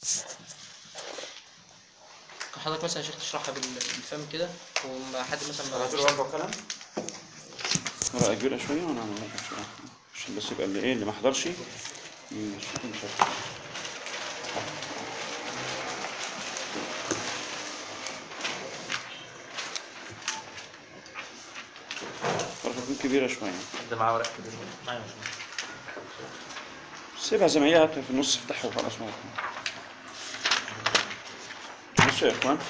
حضرتك مثلا يا شيخ تشرحها بالفم كده وما حد مثلا ما هتقول برضه كلام ورقة كبيرة شوية وأنا أعمل لك بسرعة عشان بس يبقى اللي ما حضرش ورقة تكون كبيرة شوية. ده معاه ورق كبير معايا سيبها زي ما هي، في النص افتحها وخلاص. بصوا يا إخوان،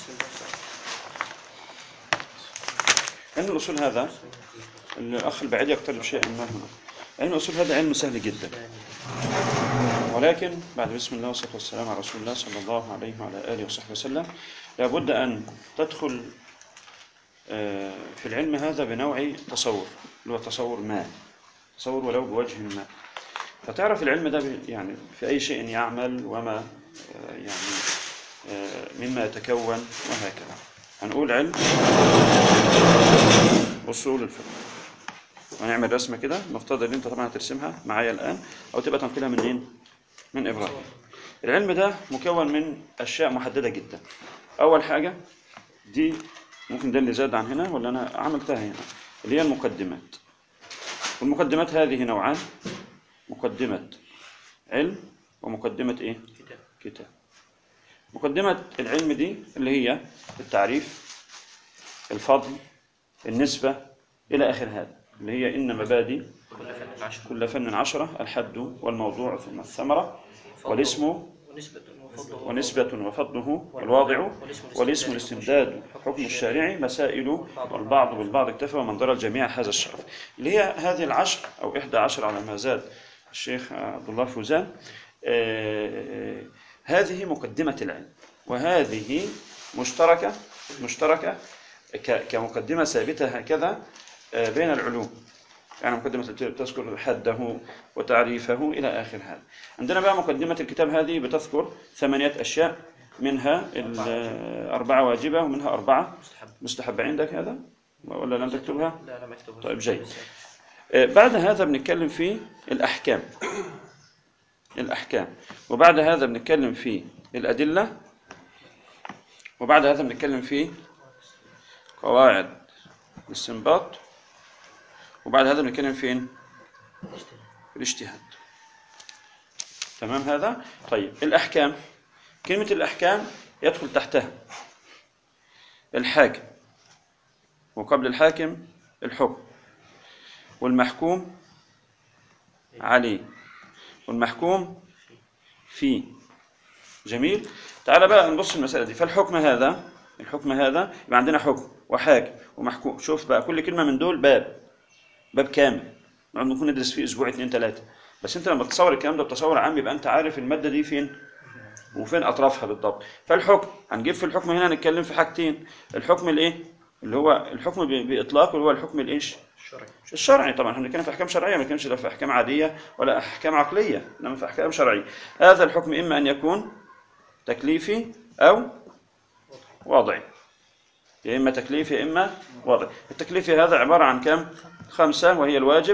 علم الأصول هذا الأخ البعيد يقترب شيئا ما هنا. علم الأصول هذا علم سهل جدا، ولكن بعد بسم الله والصلاة والسلام على رسول الله صلى الله عليه وعلى آله وصحبه وسلم لابد أن تدخل في العلم هذا بنوع تصور، اللي هو تصور ولو بوجه ما، فتعرف العلم ده يعني في أي شيء يعمل وما يعني مما يتكون وهكذا. هنقول علم أصول الفقه ونعمل رسمة كده، المفترض ان انت طبعا هترسمها معايا الآن او تبقى تنقلها منين؟ من إبراهيم. العلم ده مكون من أشياء محددة جدا. أول حاجة دي ممكن ده اللي زاد عن هنا ولا أنا عملتها هنا، اللي هي المقدمات. والمقدمات هذه نوعان: مقدمة علم ومقدمة إيه؟ كتاب. مقدمة العلم دي اللي هي التعريف، الفضل، النسبة إلى آخر هذا، اللي هي إن مبادئ كل فن 10: الحد والموضوع ثم الثمرة والاسم ونسبة وفضله والواضع والاسم الاستمداد حكم الشارع مسائل والبعض بالبعض اكتفى ومن درى الجميع هذا الشرف، اللي هي هذه 10 أو 11 على ما زاد الشيخ عبد الله فوزان. هذه مقدمة العلم، وهذه مشتركة كمقدمة ثابتة هكذا بين العلوم، يعني مقدمة تذكر حده وتعريفه إلى آخر هذا. عندنا بقى مقدمة الكتاب هذه بتذكر 8 أشياء، منها 4 واجبة ومنها 4 مستحبة. عندك هذا ولا لم تكتبها؟ لا لم أكتبها. طيب جيد. بعد هذا بنتكلم في الأحكام، وبعد هذا بنتكلم في الأدلة، وبعد هذا بنتكلم في قواعد الاستنباط، وبعد هذا بنتكلم فين؟ في الاجتهاد. تمام هذا؟ طيب الأحكام، كلمة الأحكام يدخل تحتها الحاكم، وقبل الحاكم الحكم، والمحكوم عليه، والمحكوم فيه. جميل. تعال بقى نبص المسألة دي. فالحكم هذا يبقى عندنا حكم وحاكم ومحكوم. شوف بقى كل كلمة من دول باب كامل نقعد نكون ندرس فيه أسبوع 2 3. بس أنت لما تصور الكلام ده بتصور عام يبقى أنت عارف المادة دي فين وفين أطرافها بالضبط. فالحكم هنجيب في الحكم هنا نتكلم في حاجتين: الحكم الإيه؟ اللي هو الحكم بإطلاق، اللي هو الحكم الإيش؟ الشرعي. طبعا احنا بنتكلم في أحكام شرعية، ما بنتكلمش لا في أحكام عادية ولا أحكام عقلية، إنما في أحكام شرعية. هذا الحكم إما أن يكون تكليفي أو وضعي، يا إما تكليفي يا إما وضعي. التكليفي هذا عبارة عن كم؟ 5، وهي الواجب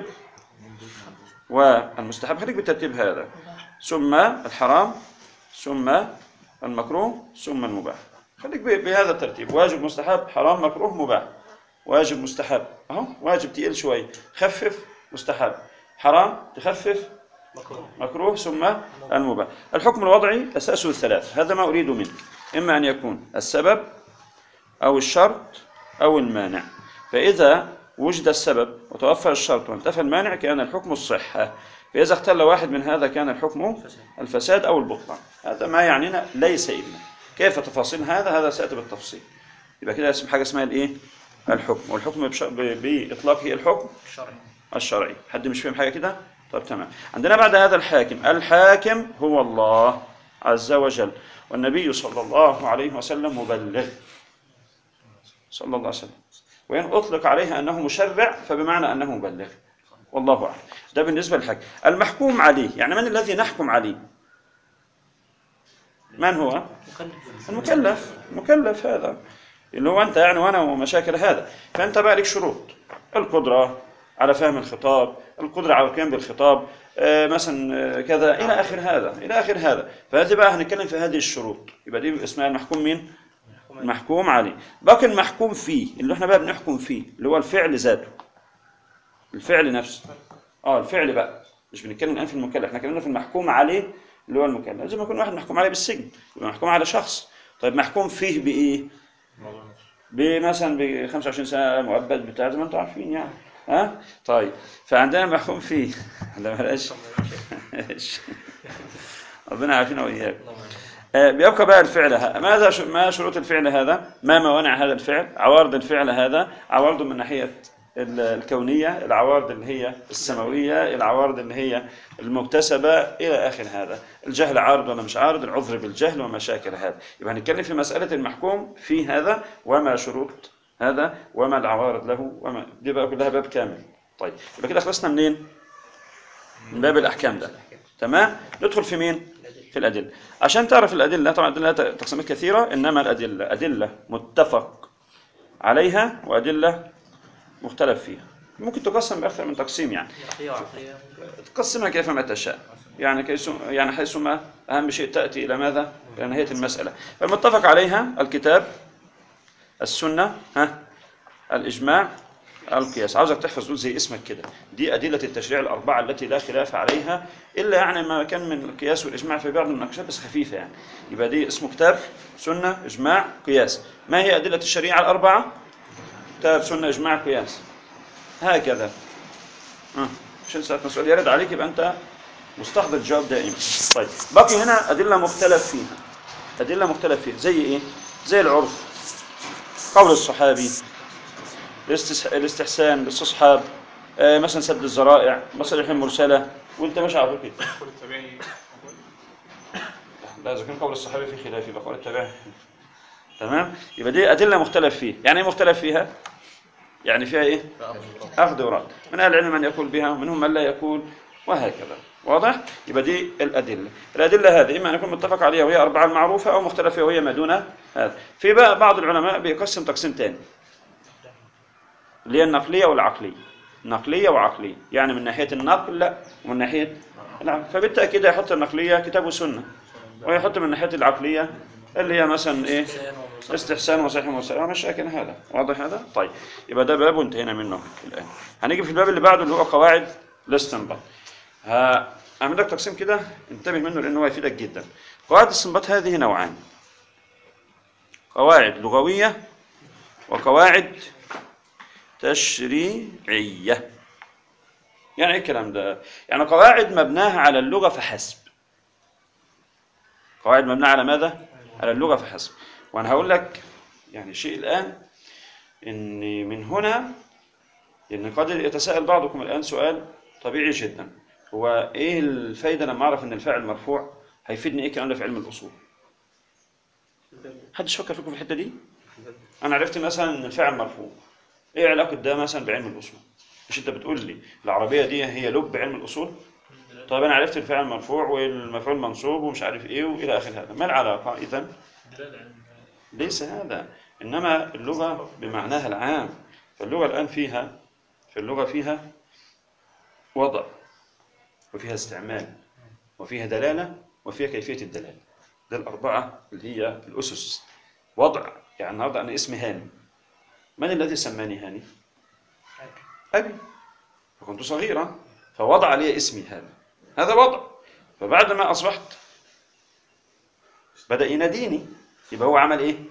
والمستحب. خليك بالترتيب هذا: ثم الحرام، ثم المكروه، ثم المباح. خليك بهذا الترتيب: واجب، مستحب، حرام، مكروه، مباح. واجب، مستحب، اهو واجب تقيل شوي، خفف، مستحب، حرام، تخفف، مكروه، ثم المباح. الحكم الوضعي أساسه 3. هذا ما أريد منك: إما أن يكون السبب أو الشرط أو المانع. فإذا وجد السبب وتوفر الشرط وانتفى المانع كان الحكم الصحة، فإذا اختل واحد من هذا كان الحكم الفساد أو البطلان. هذا ما يعنينا ليس إلا. كيف تفاصيل هذا سيأتي بالتفصيل. يبقى كده اسم حاجة اسمها الإيه؟ الحكم. والحكم بإطلاقه الحكم الشرعي. حد مش فاهم حاجة كده؟ طيب تمام. عندنا بعد هذا الحاكم هو الله عز وجل، والنبي صلى الله عليه وسلم مبلغ صلى الله عليه وسلم، وإن أطلق عليه أنه مشرع فبمعنى أنه مبلغ، والله أعلم. ده بالنسبة للحاكم. المحكوم عليه، يعني من الذي نحكم عليه؟ من هو؟ المكلف هذا اللي هو أنت يعني وأنا ومشاكل هذا. فأنت بقى لك شروط: القدرة على فهم الخطاب، القدرة على القيام بالخطاب، مثلا كذا إلى آخر هذا. فهذه بقى هنتكلم في هذه الشروط. يبقى دي اسمها المحكوم مين؟ المحكوم عليه. باقي المحكوم فيه اللي احنا بقى بنحكم فيه اللي هو الفعل ذاته، الفعل نفسه. الفعل بقى مش بنتكلم الان في المكلف، احنا اتكلمنا في المحكوم عليه اللي هو المكلف. لازم يكون واحد محكوم عليه بالسجن، يبقى محكوم على شخص. طيب محكوم فيه بايه؟ مثلا ب 25 سنه مؤبد بتاع زي ما انتم عارفين يعني. طيب فعندنا محكوم فيه لا بلاش ربنا عارفين واياك. بيبقى بقى الفعل ما شروط الفعل هذا؟ ما موانع هذا الفعل؟ عوارض الفعل هذا، عوارضه من ناحية الكونية، العوارض اللي هي السماوية، العوارض اللي هي المكتسبة إلى آخر هذا. الجهل عارض ولا مش عارض، العذر بالجهل وما شاكل هذا. يبقى هنتكلم في مسألة المحكوم في هذا وما شروط هذا وما العوارض له وما دي بقى كلها باب كامل. طيب يبقى كده خلصنا منين؟ من باب الأحكام ده. تمام. ندخل في مين؟ في الأدلة. عشان تعرف الأدلة، طبعا الأدلة تقسيمات كثيرة، إنما الأدلة أدلة متفق عليها وأدلة مختلف فيها. ممكن تقسم بأكثر من تقسيم يعني. تقسمها كيفما تشاء. يعني حيثما أهم شيء تأتي إلى ماذا؟ إلى نهاية المسألة. فالمتفق عليها الكتاب، السنة، الإجماع، القياس. عاوزك تحفظ دول زي اسمك كده. دي أدلة التشريع الأربعة التي لا خلاف عليها، إلا يعني ما كان من القياس والإجماع في بعض المناقشات بس خفيفة يعني. يبقى دي اسمه كتاب، سنة، إجماع، قياس. ما هي أدلة الشريعة الأربعة؟ كتاب، سنة، إجماع، قياس. هكذا. عشان ساعة ما السؤال يرد عليك يبقى أنت مستحضر الجواب دائما. طيب باقي هنا أدلة مختلف فيها. أدلة مختلف فيها زي إيه؟ زي العرف، قول الصحابي، الاستحسان، الاستصحاب، مثلا سد الذرائع، مصالح المرسله، وانت ماشي على كده. قول التابعي. لا، اذا كان قول الصحابي في خلاف يبقى قول التابعي. تمام. يبقى دي ادله مختلف فيها. يعني ايه مختلف فيها؟ يعني فيها ايه؟ اخذ ورد. من اهل العلم من يقول بها ومنهم من لا يقول، وهكذا. واضح؟ يبقى دي الادله. الادله هذه اما ان يكون متفق عليها وهي اربعه المعروفه، او مختلف فيها وهي ما دون هذا. في بقى بعض العلماء بيقسم تقسيم ثاني اللي هي النقلية والعقلية. نقلية وعقلية، يعني من ناحية النقل ومن ناحية العقل. فبالتأكيد يحط النقلية كتاب وسنة، ويحط من ناحية العقلية اللي هي مثلا إيه؟ استحسان وصحيح ومرسل. مش لكن هذا واضح هذا؟ طيب يبقى ده باب وانتهينا منه الآن. هنيجي في الباب اللي بعده اللي هو قواعد الاستنباط. أعمل لك تقسيم كده انتبه منه لأنه هو يفيدك جدا. قواعد الاستنباط هذه نوعان: قواعد لغوية وقواعد تشريعية. يعني ايه الكلام ده؟ يعني قواعد مبناها على اللغة فحسب. قواعد مبناها على ماذا؟ على اللغة فحسب. وانا هقول لك يعني شيء الآن، ان من هنا ان قد يتساءل بعضكم الآن سؤال طبيعي جدا: هو ايه الفايدة لما اعرف ان الفاعل مرفوع؟ هيفيدني ايه الكلام ده في علم الأصول؟ حدش فكر فيكم في الحتة دي؟ انا عرفت مثلا ان الفاعل مرفوع، ايه علاقه ده مثلا بعلم الاصول؟ مش انت بتقول لي العربيه دي هي لب علم الاصول؟ طيب انا عرفت الفاعل مرفوع والمفعول منصوب ومش عارف ايه والى اخر هذا، ما العلاقه اذا؟ ليس هذا، انما اللغه بمعناها العام. فاللغه الان فيها، في اللغه فيها وضع وفيها استعمال وفيها دلاله وفيها كيفيه الدلاله. ده الاربعه اللي هي الاسس. وضع، يعني النهارده انا اسمي هاني، من الذي سماني هاني؟ أبي، فكنت صغيرا فوضع لي اسمي هذا وضع. فبعد ما أصبحت بدأ يناديني، يبقى هو عمل إيه؟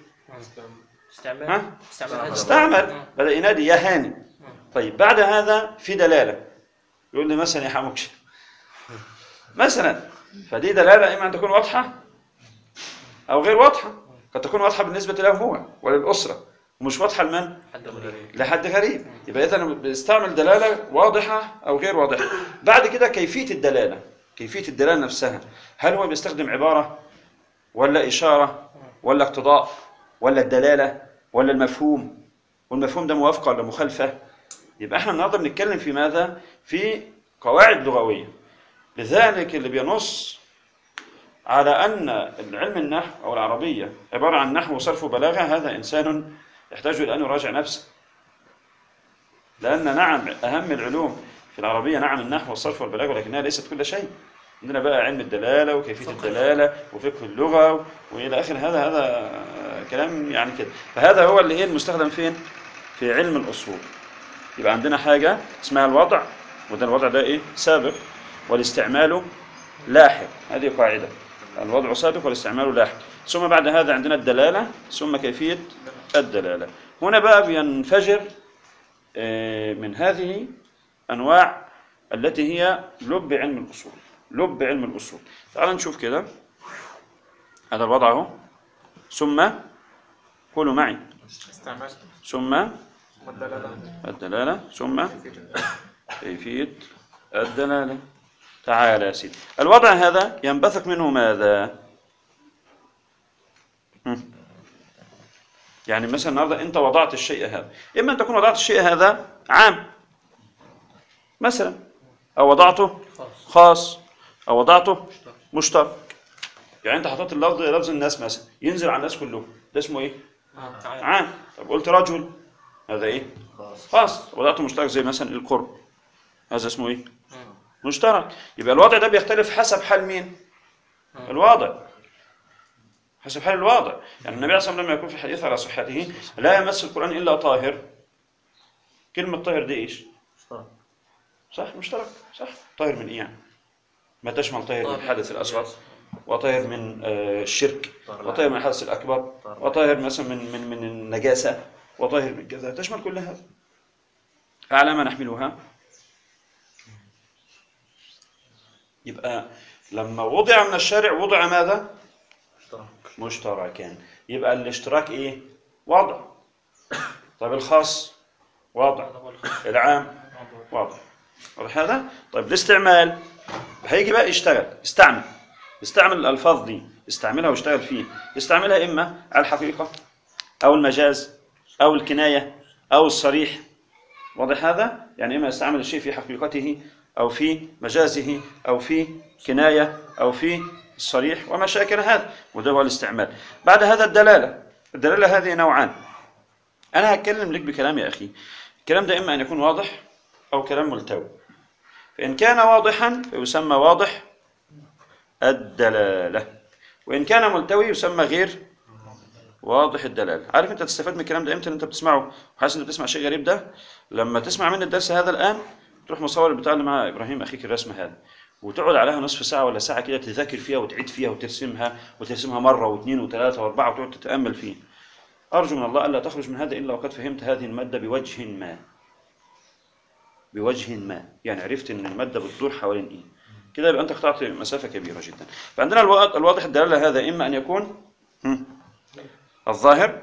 استعمل. بدأ ينادي يا هاني. طيب بعد هذا في دلالة، يقول لي مثلا يا حموكش مثلا. فدي دلالة إما أن تكون واضحة أو غير واضحة. قد تكون واضحة بالنسبة له هو وللأسرة، ومش واضحة لمن؟ لحد غريب. يبقى إذا بيستعمل دلالة واضحة أو غير واضحة. بعد كده كيفية الدلالة، كيفية الدلالة نفسها، هل هو بيستخدم عبارة ولا إشارة ولا اقتضاء ولا الدلالة ولا المفهوم، والمفهوم ده موافقة ولا مخالفة؟ يبقى احنا النهارده بنتكلم في ماذا؟ في قواعد لغوية. لذلك اللي بينص على أن العلم النحو أو العربية عبارة عن نحو وصرف وبلاغة، هذا إنسان يحتاج إلى أن يراجع نفسه. لأن نعم أهم العلوم في العربية نعم النحو والصرف والبلاغة، ولكنها ليست كل شيء. عندنا بقى علم الدلالة وكيفية الدلالة وفقه اللغة وإلى آخر. هذا كلام يعني كده. فهذا هو اللي المستخدم فين؟ في علم الأصول. يبقى عندنا حاجة اسمها الوضع، وده الوضع ده سابق والاستعمال لاحق. هذه قاعدة، الوضع سابق والاستعمال لاحق. ثم بعد هذا عندنا الدلالة، ثم كيفية الدلالة. هنا بقى بينفجر من هذه أنواع التي هي لب علم الأصول. لب علم الأصول. تعال نشوف كده. هذا الوضع اهو. ثم قولوا معي. ثم الدلالة. ثم كيفية الدلالة. تعال يا سيدي. الوضع هذا ينبثق منه ماذا؟ يعني مثلا النهارده انت وضعت الشيء هذا، اما ان تكون وضعت الشيء هذا عام مثلا، او وضعته خاص، او وضعته مشترك. يعني انت حطيت لفظ الناس مثلا ينزل على الناس كلهم، ده اسمه ايه؟ عام. طب قلت رجل، هذا ايه؟ خاص. وضعته مشترك زي مثلا القرب، هذا اسمه ايه؟ مشترك. يبقى الوضع ده بيختلف حسب حال مين؟ الواضع. حسب حال الواضع. يعني النبي عليه الصلاة والسلام لما يكون في الحديث على صحته لا يمس القرآن إلا طاهر. كلمة طاهر دي إيش؟ صح؟ مشترك. صح؟ طاهر من إيه يعني؟ ما تشمل طاهر من الحدث الأصغر، وطاهر من الشرك، وطاهر من الحدث الأكبر، وطاهر مثلا من النجاسة، وطاهر من كذا، تشمل كل هذا. أعلى ما نحملها. يبقى لما وضع من الشارع وضع ماذا؟ مشتركان. يبقى الاشتراك ايه؟ وضع. طيب الخاص وضع، العام وضع. واضح هذا؟ طيب الاستعمال هيجي بقى يشتغل، يستعمل الالفاظ دي، يستعملها ويشتغل فيه. يستعملها اما على الحقيقة او المجاز او الكناية او الصريح. واضح هذا؟ يعني اما يستعمل الشيء في حقيقته او في مجازه او في كناية او في الصريح وما شاكل هذا، وده هو الاستعمال. بعد هذا الدلالة هذه نوعان. أنا هتكلم لك بكلام يا أخي. الكلام ده إما أن يكون واضح أو كلام ملتوي. فإن كان واضحا فيسمى واضح الدلالة، وإن كان ملتوي يسمى غير واضح الدلالة. عارف أنت تستفاد من الكلام ده إمتى أنت بتسمعه وحاسس أنت بتسمع شيء غريب؟ ده لما تسمع من الدرس هذا الآن تروح مصور البتاع اللي مع إبراهيم أخيك الرسم هذا، وتقعد عليها نصف ساعة ولا ساعة كده تذاكر فيها وتعيد فيها وترسمها مرة واثنين وثلاثة واربعة وتقعد تتأمل فيه. أرجو من الله ألا تخرج من هذا إلا وقد فهمت هذه المادة بوجه ما، يعني عرفت إن المادة بتدور حوالين إيه كده، يبقى أنت قطعت مسافة كبيرة جدا. فعندنا الواضح الدلالة هذا إما أن يكون الظاهر،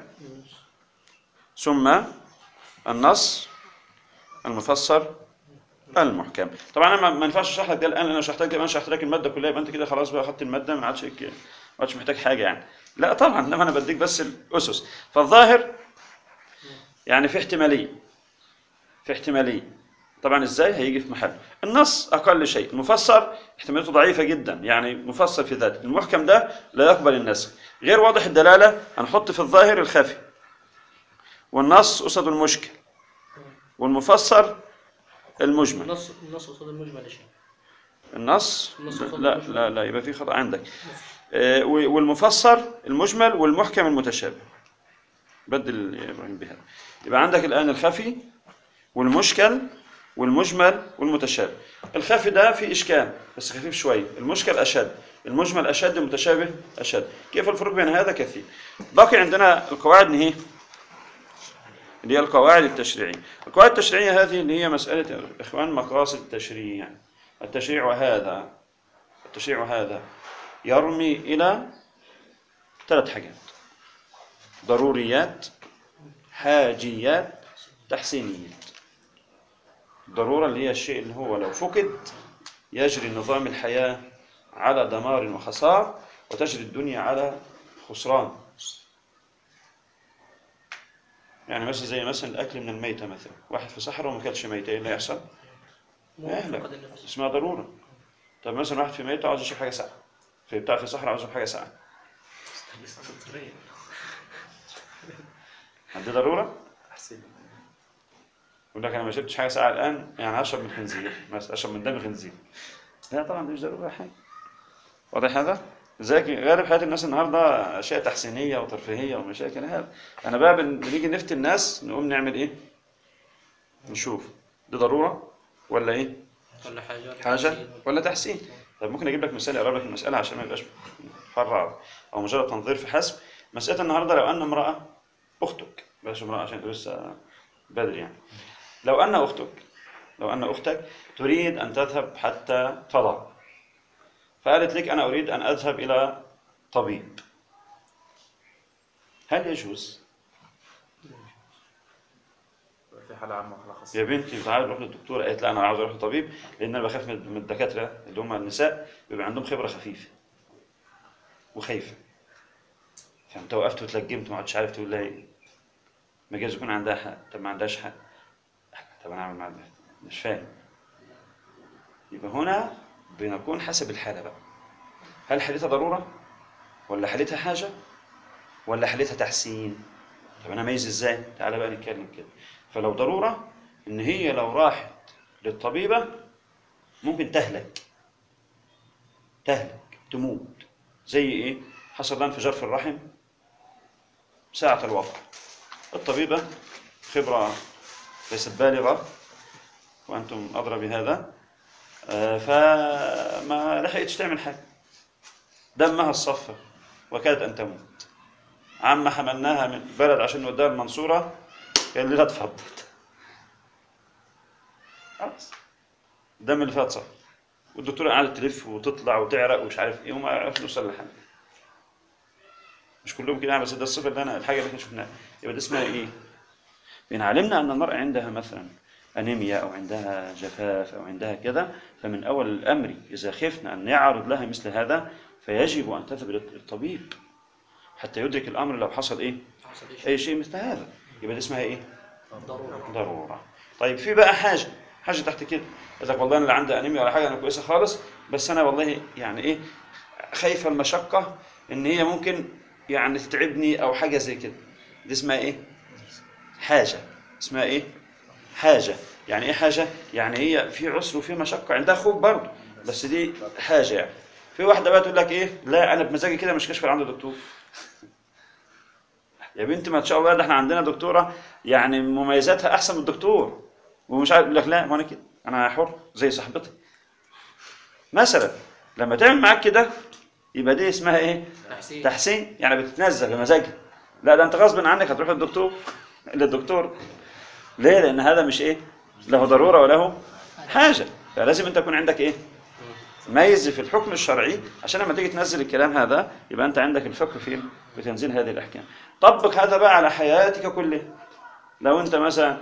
ثم النص، المفسر، المحكم. طبعا انا ما ينفعش اشرح لك ده الان، لان انا شرحت لك الماده كلها، يبقى انت كده خلاص بقى اخدت الماده، ما عادش محتاج حاجه يعني. لا طبعا، انما انا بديك بس الاسس. فالظاهر يعني في احتماليه. طبعا ازاي هيجي في محل. النص اقل شيء. المفسر احتماليته ضعيفه جدا، يعني مفسر في ذاته. المحكم ده لا يقبل النسخ. غير واضح الدلاله هنحط في الظاهر الخفي، والنص قصد المشكل، والمفسر المجمل. النص قصاد المجمل يا شيخ. النص لا يبقى في خطأ عندك. والمفسر المجمل والمحكم المتشابه. بدل يا ابراهيم بهذا. يبقى عندك الآن الخفي والمشكل والمجمل والمتشابه. الخفي ده فيه إشكال بس خفيف شوية، المشكل أشد، المجمل أشد، المتشابه أشد. كيف الفرق بين هذا؟ كثير. باقي عندنا القواعد اللي هي القواعد التشريعية. القواعد التشريعية هذه اللي هي مسألة إخوان مقاصد التشريع. التشريع هذا يرمي إلى 3 حاجات: ضروريات، حاجيات، تحسينيات. الضرورة اللي هي الشيء اللي هو لو فقد يجري نظام الحياة على دمار وخسار، وتجري الدنيا على خسران. يعني مثلا زي مثلا الأكل من الميتة، مثلا واحد في صحراء وما كلش ميتة، إيه اللي يحصل؟ يهلك، اسمها ضرورة. طب مثلا واحد في ميتة عاوز يشرب حاجة ساقعة، في صحراء عاوز يشرب حاجة ساقعة، عندي ضرورة؟ يقول لك أنا ما شربتش حاجة ساقعة الآن، يعني هشرب من خنزير مثلا، أشرب من دم خنزير. لا طبعا مش ضرورة حاجة. واضح هذا؟ لذلك غالب حياة الناس النهارده اشياء تحسينيه وترفيهيه ومشاكل هذا. انا بقى بنيجي نفتي الناس نقوم نعمل ايه؟ نشوف دي ضروره ولا ايه؟ ولا حاجة حاجه ولا تحسين. طيب ممكن اجيب لك مثال يقرب لك المساله عشان ما يبقاش فرع او مجرد تنظير في حسب. مساله النهارده لو ان امراه اختك، بلاش امراه عشان لسه بدري يعني. لو ان اختك تريد ان تذهب حتى تضع، فقالت لك انا اريد ان اذهب الى طبيب، هل يجوز؟ في حالة عامة وحالة خاصة. يا بنتي تعالي نروح للدكتور، قالت لا انا عاوز اروح لطبيب لان انا بخاف من الدكاتره اللي هم النساء بيبقى عندهم خبره خفيفه وخايفه. فانت وقفت وتلجمت وما عادش عارف تقول لها ايه. ما جايز يكون عندها حق، طب ما عندهاش حق، طب انا اعمل معاها إيه؟ مش فاهم. يبقى هنا بنكون حسب الحاله بقى، هل حالتها ضروره ولا حالتها حاجه ولا حالتها تحسين؟ طب انا اميز ازاي؟ تعالى بقى نتكلم كده. فلو ضروره ان هي لو راحت للطبيبه ممكن تهلك تموت. زي ايه؟ حصل لها انفجار في الرحم ساعة الوضع، الطبيبة خبرة ليست بالغة وأنتم أدرى بهذا، فما لحقتش تعمل حاجة، دمها الصفة وكادت أن تموت. عما حملناها من بلد عشان نوديها المنصورة قال لي لا تفضل، خلاص الدم اللي فات صف. والدكتورة قعدت تلف وتطلع وتعرق ومش عارف ايه وما عرفش نوصل لحل. مش كلهم كده بس ده الصفة اللي الحاجة اللي احنا شفناها. يبقى ده اسمها ايه؟ إن علمنا أن المرأة عندها مثلا أنيميا أو عندها جفاف أو عندها كذا، فمن أول الأمر إذا خفنا أن يعرض لها مثل هذا فيجب أن تذهب للطبيب حتى يدرك الأمر لو حصل إيه؟ أي شيء مثل هذا. يبقى ده اسمها إيه؟ ضرورة. طيب في بقى حاجة تحت كده، إذا والله أنا اللي عندي أنيميا ولا حاجة أنا كويسة خالص، بس أنا والله يعني إيه خايفة المشقة إن هي ممكن يعني تتعبني أو حاجة زي كده. دي اسمها إيه؟ حاجة. اسمها إيه؟ حاجة. يعني إيه حاجة؟ يعني هي في عسر وفي مشقة، عندها خوف برضه بس دي حاجة يعني. في واحدة بقى تقول لك إيه؟ لا أنا بمزاجي كده مش كشف عند دكتور. يا بنتي ما شاء الله ده احنا عندنا دكتورة يعني مميزاتها أحسن من الدكتور ومش عارف، يقول لك لا وأنا كده أنا حر زي صاحبتي. مثلا لما تعمل معاك كده يبقى دي اسمها إيه؟ تحسين. يعني بتتنزل بمزاجها. لا ده أنت غصب عنك هتروح للدكتور. ليه؟ لأن هذا مش إيه؟ له ضرورة وله حاجة. فلازم أنت يكون عندك إيه؟ ميز في الحكم الشرعي عشان لما تيجي تنزل الكلام هذا يبقى أنت عندك الفقه في بتنزيل هذه الأحكام. طبق هذا بقى على حياتك كلها. لو أنت مثلا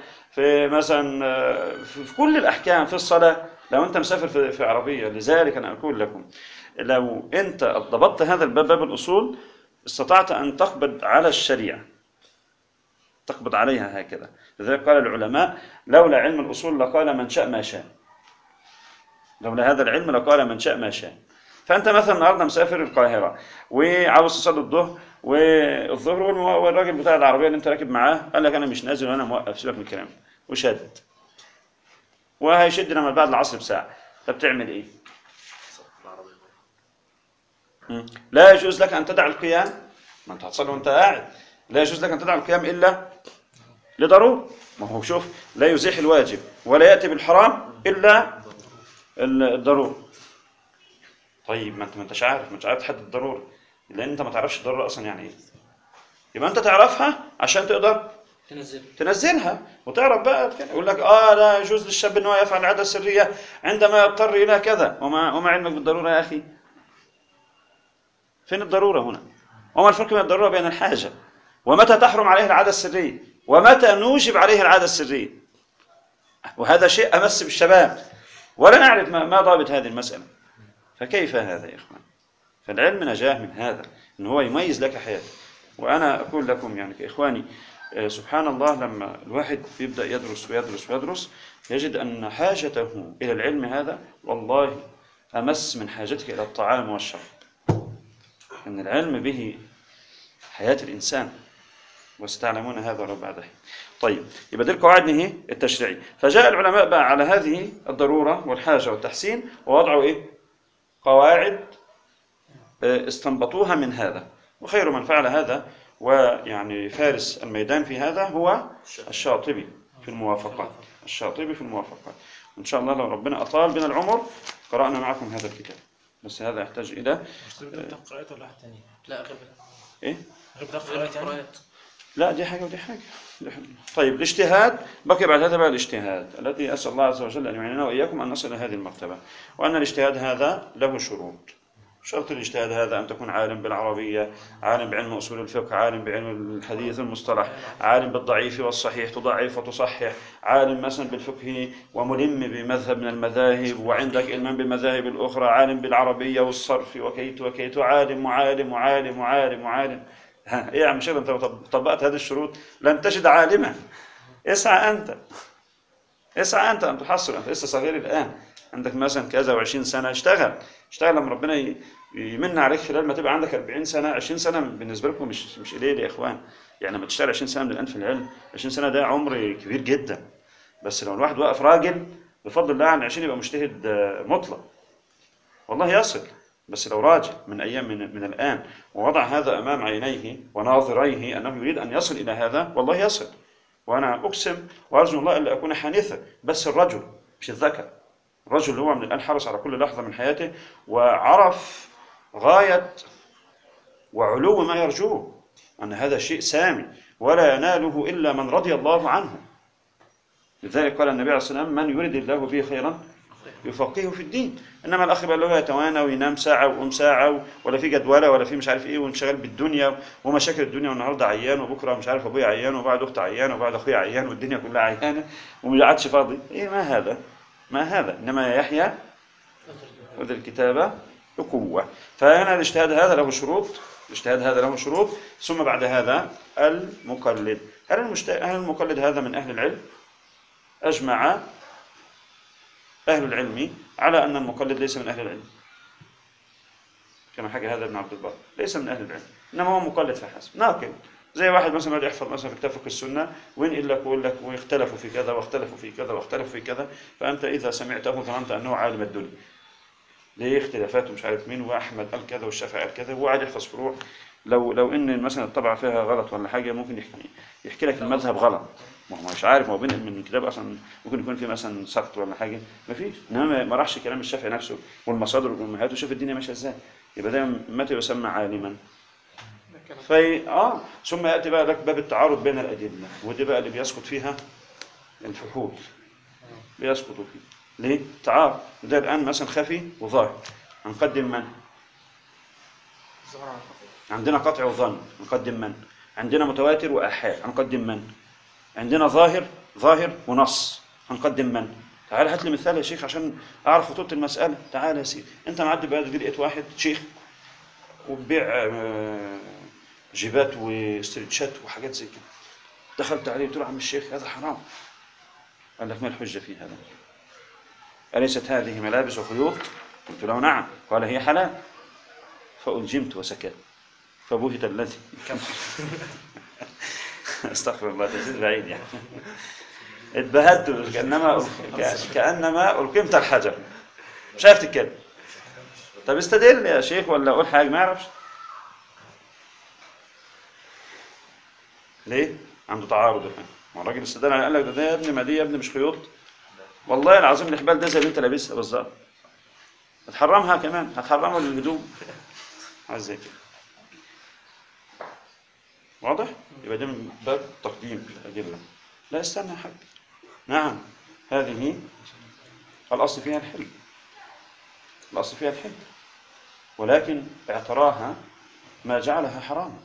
في كل الأحكام في الصلاة، لو أنت مسافر في عربية، لذلك أنا أقول لكم لو أنت ضبطت هذا الباب، باب الأصول، استطعت أن تقبض على الشريعة، تقبض عليها هكذا. لذلك قال العلماء لولا علم الأصول لقال من شاء ما شاء. لولا هذا العلم لقال من شاء ما شاء. فأنت مثلا النهارده مسافر القاهرة وعاوز تصلي الظهر والراجل بتاع العربية اللي أنت راكب معاه قال لك أنا مش نازل وأنا موقف، سيبك من الكلام وشد وهيشد لما بعد العصر بساعة. طب تعمل إيه؟ لا يجوز لك أن تدع القيام، ما أنت هتصلي وأنت قاعد، لا يجوز لك أن تدع القيام إلا لضرورة. ما هو شوف لا يزيح الواجب ولا يأتي بالحرام إلا الضرورة. طيب ما انتش عارف تحدد الضرورة، لأن انت ما تعرفش الضرورة أصلا يعني ايه. يبقى انت تعرفها عشان تقدر تنزلها وتعرف بقى. يقول لك لا يجوز للشاب ان هو يفعل العادة السرية عندما يضطر إلى كذا. وما علمك بالضرورة يا أخي؟ فين الضرورة هنا؟ وما الفرق بين الضرورة وبين الحاجة؟ ومتى تحرم عليه العادة السرية؟ ومتى نوجب عليه العادة السرية؟ وهذا شيء أمس بالشباب ولا نعرف ما ضابط هذه المسألة. فكيف هذا يا إخوان؟ فالعلم نجاه من هذا، إن هو يميز لك حياتك. وأنا أقول لكم يعني كإخواني سبحان الله لما الواحد يبدأ يدرس يجد أن حاجته إلى العلم هذا والله أمس من حاجتك إلى الطعام والشرب. أن العلم به حياة الإنسان، وستعلمون هذا ولو بعد حين. طيب يبقى دي القواعد هي التشريعية. فجاء العلماء بقى على هذه الضرورة والحاجة والتحسين ووضعوا إيه؟ قواعد استنبطوها من هذا. وخير من فعل هذا ويعني فارس الميدان في هذا هو الشاطبي في الموافقات. الشاطبي في الموافقات. وإن شاء الله لو ربنا أطال بنا العمر قرأنا معكم هذا الكتاب، بس هذا يحتاج إلى بتاع قراءات ولا واحد تاني؟ لا غير إيه؟ غير بتاع غير قراءات يعني؟ القراءات. لا دي حاجة ودي حاجة. طيب الاجتهاد بقي بعد هذا بقى الاجتهاد الذي أسأل الله عز وجل أن يعيننا وإياكم أن نصل إلى هذه المرتبة. وأن الاجتهاد هذا له شروط. شرط الاجتهاد هذا أن تكون عالم بالعربية، عالم بعلم أصول الفقه، عالم بعلم الحديث المصطلح، عالم بالضعيف والصحيح تضعف وتصحح، عالم مثلا بالفقه وملم بمذهب من المذاهب وعندك علما بالمذاهب الأخرى، عالم بالعربية والصرف وكيت عالم وعالم وعالم وعالم وعالم. ها إيه يا عم شيخ أنت طبقت هذه الشروط لن تجد عالما. اسعى أنت أن تحصل. أنت لسه صغير الآن، عندك مثلا كذا و20 سنة، اشتغل لما ربنا يمن عليك خلال ما تبقى عندك 40 سنة. 20 سنة بالنسبة لكم مش قليل يا إخوان. يعني لما تشتغل 20 سنة من الآن في العلم، 20 سنة ده عمر كبير جدا. بس لو الواحد وقف راجل بفضل الله عن 20 يبقى مجتهد مطلق والله يصل. بس لو راجل من أيام من الآن ووضع هذا أمام عينيه وناظريه أنه يريد أن يصل إلى هذا والله يصل. وأنا أقسم وأرجو الله ألا أكون حانثا، بس الرجل مش الذكر. الرجل هو من الآن حرص على كل لحظة من حياته وعرف غاية وعلو ما يرجوه، أن هذا شيء سامي ولا يناله إلا من رضي الله عنه. لذلك قال النبي عليه الصلاة والسلام: من يريد الله به خيرا يفقهه في الدين. إنما الأخ بقى اللي هو يتوانى وينام ساعة ويقوم ساعة ولا في جدولة ولا في مش عارف إيه وانشغال بالدنيا ومشاكل الدنيا، والنهارده عيان وبكرة مش عارف أبويا عيان وبعد أختي عيان وبعد أخويا عيان والدنيا كلها عيانة وما قعدش فاضي. إيه ما هذا إنما يحيى وذي الكتابة بقوة. فهنا الاجتهاد هذا له شروط. ثم بعد هذا المقلد. هل المقلد هذا من أهل العلم؟ أجمع أهل العلم على أن المقلد ليس من أهل العلم، كما حكى هذا ابن عبد البر، ليس من أهل العلم، إنما هو مقلد فحسب، ناقل. زي واحد مثلا يقعد يحفظ مثلا في كتاب فقه السنة وينقل لك ويقول لك واختلفوا في كذا واختلفوا في كذا واختلفوا في كذا، فأنت إذا سمعته ظننت أنه عالم الدنيا. ليه اختلافات مش عارف مين، وأحمد قال كذا والشافعي قال كذا، وهو قاعد يحفظ فروع. لو إن مثلا الطبعة فيها غلط ولا حاجة ممكن يحكي لك المذهب غلط، ما هو مش عارف، ما هو بينقل من الكتاب أصلا ممكن يكون في مثلا سقط ولا حاجة، ما فيش. إنما ما راحش كلام الشافعي نفسه والمصادر والأمهات وشوف الدنيا ماشية إزاي، يبقى ده متى يسمى عالما. ثم يأتي بقى لك باب التعارض بين الأدلة، ودي بقى اللي بيسقط فيها الفحول، بيسقط فيه. ليه؟ تعارض. ده الآن مثلا خفي وظاهر، هنقدم من؟ عندنا قطع وظن، هنقدم من؟ عندنا متواتر وآحاد، هنقدم من؟ عندنا ظاهر ونص، هنقدم من؟ تعال هات لي مثال يا شيخ عشان أعرف خطورة المسألة. تعال يا سيدي، أنت معدي بهذا دي لقيت واحد شيخ وبيع جيبات واسترتشات وحاجات زي كده، دخلت عليه قلت له: عم الشيخ هذا حرام. قال لك: ما الحجة في هذا؟ أليست هذه ملابس وخيوط؟ قلت له: نعم. قال: هي حلال. فألجمت وسكت، فبهت الذي استغفر الله، تزيد بعيد يعني. اتبهدت كأنما ألقمت الحجر، مش عارف تتكلم. طب استدل يا شيخ ولا أقول حاجة، ما يعرفش. ليه؟ عنده تعارض الآن. ما الراجل استدل قال لك: ده يا ابني، ما دي يا ابني مش خيوط، والله العظيم الحبال ده زي اللي انت لابسها بالظبط، هتحرمها كمان، هتحرمها للهدوم، عايز زي كده. واضح؟ يبقى ده من باب تقديم الأدلة. لا استنى يا حاج، نعم هذه الأصل فيها الحل، ولكن اعتراها ما جعلها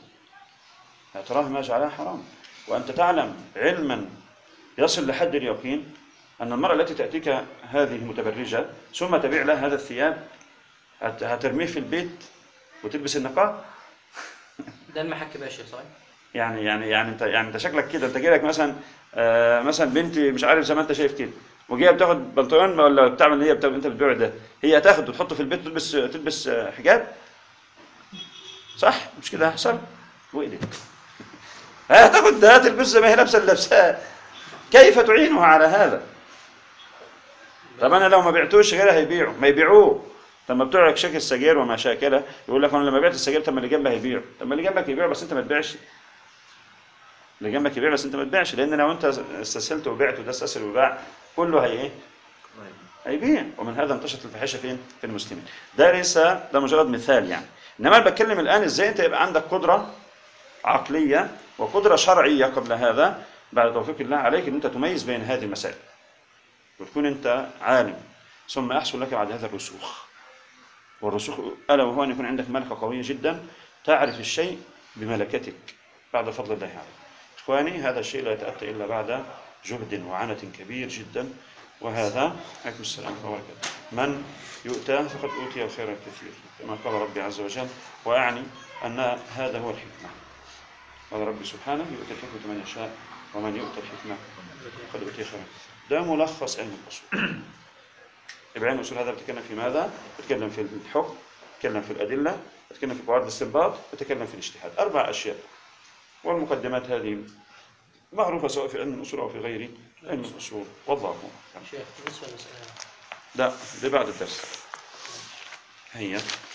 حراما. وأنت تعلم علما يصل لحد اليقين أن المرأة التي تأتيك هذه متبرجة ثم تبيع لها هذا الثياب هترميه في البيت وتلبس النقاب. ده المحك باشا صحيح؟ يعني انت شكلك كده، انت جايلك مثلا بنتي مش عارف زي ما انت شايف كده، وجايه بتاخد بنطلون ولا بتعمل اللي انت بتبيعه ده، هي هتاخد وتحطه في البيت تلبس حجاب، صح؟ مش كده هيحصل؟ وإيدك هتاخد ده تلبس زي ما هي لابسه اللبسات، كيف تعينها على هذا؟ طب انا لو ما بعتوش غيرها هيبيعوا، ما يبيعوه، لما بتوع شركه السجاير وما شاكله يقول لك انا لما بعت السجاير، طب ما اللي جنبك هيبيع، طب ما اللي جنبك يبيع بس انت ما تبيعش. اللي جنبك يبيع بس انت ما تبيعش، لان لو انت استسهلت وبعت وده استسهل وباع كله هي ايه؟ هيبيع. ومن هذا انتشرت الفاحشه فين؟ في المسلمين. ده ليس، ده مجرد مثال يعني. انما انا بتكلم الان ازاي انت يبقى عندك قدره عقليه وقدره شرعيه قبل هذا بعد توفيق الله عليك ان انت تميز بين هذه المسائل وتكون انت عالم، ثم يحصل لك بعد هذا الرسوخ. والرسوخ الا وهو ان يكون عندك ملكه قويه جدا تعرف الشيء بملكتك بعد فضل الله عليك. اخواني، هذا الشيء لا يتاتى الا بعد جهد وعنة كبير جدا. وهذا عليكم السلام ورحمه الله وبركاته. من يؤتى فقد اوتي خيرا كثيرا كما قال ربي عز وجل، واعني ان هذا هو الحكمه. قال ربي سبحانه: يؤتي الحكمه من يشاء ومن يؤتى الحكمه فقد اوتي خيرا كثيرا. ده ملخص علم الاصول. يبقى علم الاصول هذا بيتكلم في ماذا؟ بيتكلم في الحكم، بيتكلم في الادله، بيتكلم في قواعد الاستنباط، بيتكلم في الاجتهاد. 4 أشياء. والمقدمات هذه معروفه سواء في علم الاصول او في غير علم الاصول. والله اعلم. شيخ بالنسبة للمسألة لا، ده بعد الدرس. هي